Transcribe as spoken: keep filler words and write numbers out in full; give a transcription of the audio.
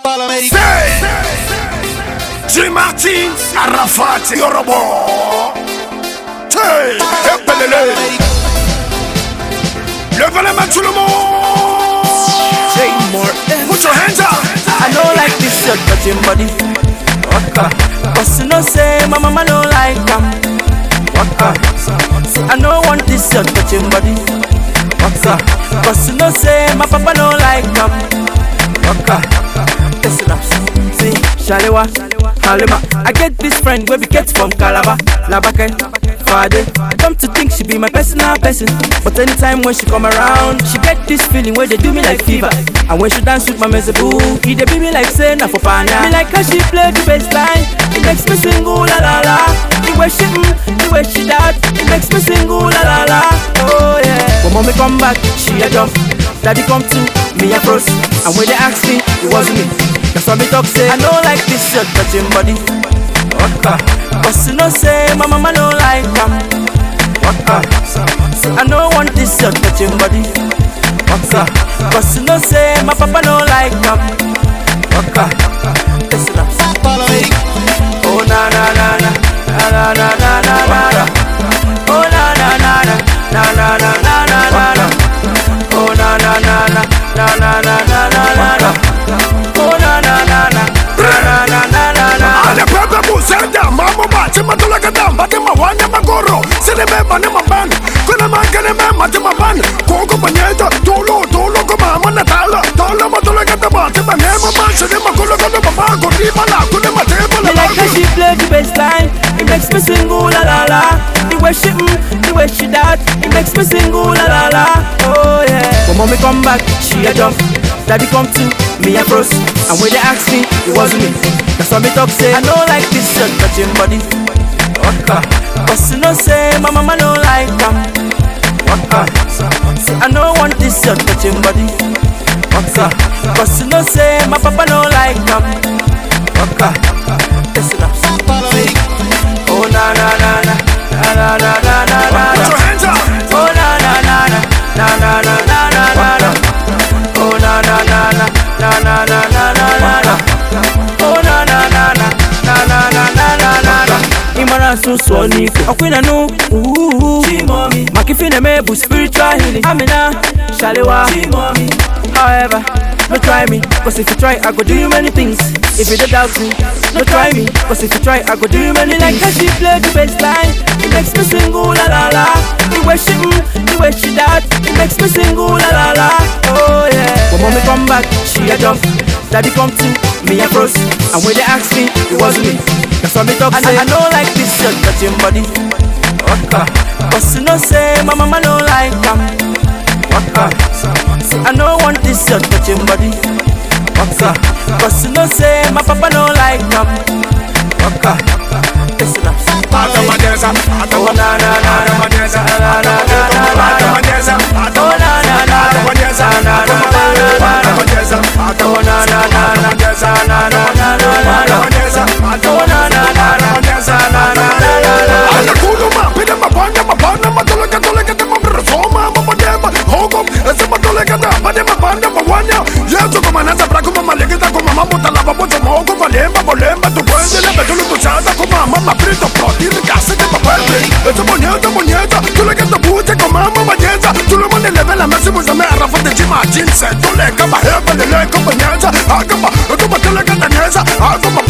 Follow me. Say, J. Martin, Arafat, Yorobo. Hey, Epelele. Levez les mains tout le monde. Say more. Put your hands up. I don't like this shirt touching body. Waka. Cause you know say my mama don't like them. Waka. Say I don't want this shirt touching body. Waka. Cause you know say my papa don't like them. Waka. Listen up. See, Shalewa, Halima. I get this friend where we get from Calabar, Labake, Fade. I come to think she be my personal person, but anytime when she come around, she get this feeling where they do me like fever. And when she dance with my mezeboo, he they be me like say na for pana. Me like how she play the bass line, it makes me sing ooh la la la. The way she mm, the way she that, it makes me sing ooh la la la. Oh yeah. When mommy come back, she a jump. Daddy come to me a froze, and when they ask me, it wasn't me. That's why me talk say I don't like this shirt touching body. Waka. Cause you know say my mama don't like them. Waka. Say I don't want this shirt touching body. Waka. Cause you know say my papa don't like them. Waka. Listen up. Follow me. Oh na na na na na na na na na. Oh na na na na na na na na na na. Oh na na na na na na na na na na. Oh na na na na na na na na na. Ale pepe busenda, mama bati matula kadam, bati mawanya magoro, sene beba ne maban, kuna mangene me mati maban, koko panyeta, tolo tolo ko mama natala, tolo matula kadam bati mane maban, sene makulo kadam mama ko riba la, kuna mateba la. Me like how she play the bass line, it makes me sing ooh la la la. The way she mm, the way she that, it makes me sing ooh la la la. Oh yeah. When mommy come back, she a jump. Daddy come to me a froze, and when they ask me, it wasn't me. That's why me talk say I don't like this shirt touching body. Waka. Cause you know say my mama don't like them. Waka. Say I don't want this shirt touching body. Waka. Cause you know say my papa don't like them. Waka. Listen up. Follow me. Oh na na na na na na na na na na. Put your hands up. Oh na na na na na na na na na na. Oh na na na na na na na na na na. Oh na na na na na na na na na na. Imara so so ni okwina no. Ooh. Chimomi. Makifine mebu spiritual healing. Amina. Shalewa. Chimomi. However, no try me, cause if you try, I go do you many things. If you don't doubt me, no try me, cause if you try, I go do you many things. Like how she play the bass line, it makes me sing ooh la la la. The way she mm, the way she that, it makes me sing ooh la la la. Oh yeah. When mommy come back, she a jump. Daddy come to me a froze, and when they ask me, it wasn't me. That's why me talk say I don't like this shirt touching body. Waka. Cause you know say my mama don't like them. Waka. Say I don't want this shirt touching body. Waka. Cause you know say my papa don't like them. Waka. Listen up. Atamadeza, Oh na na na na Atamadeza, na na na na na. Atamadeza, Oh na na na Atamadeza, na na na na na. Atamadeza, Oh na na na na na na na na na. Atamadeza, Oh na na na Atamadeza, na na na na. Ale kuluma, pide mabanya, mabana, matuleka, tuleka, temamre, soma, mamadema, hogom, ese matuleka, mabane, mabanda, mawanya. Yesu kumanasa, braku, mamalekita, kumama, mutalaba, mojo, mogo, valemba, volemba, tu puende, lebe, tulu, tuchata, kumama, maprito, protiri, kasi, te papete. Ese monyeta, monyeta, tuleka, te buche, kumama, manyeta. Tulu, mone, leve, la mesi, muzame, arafa, te chima, jinse, tuleka, baheba, leleka, manyeta. Akaba, akaba, tuleka, danesa, akaba,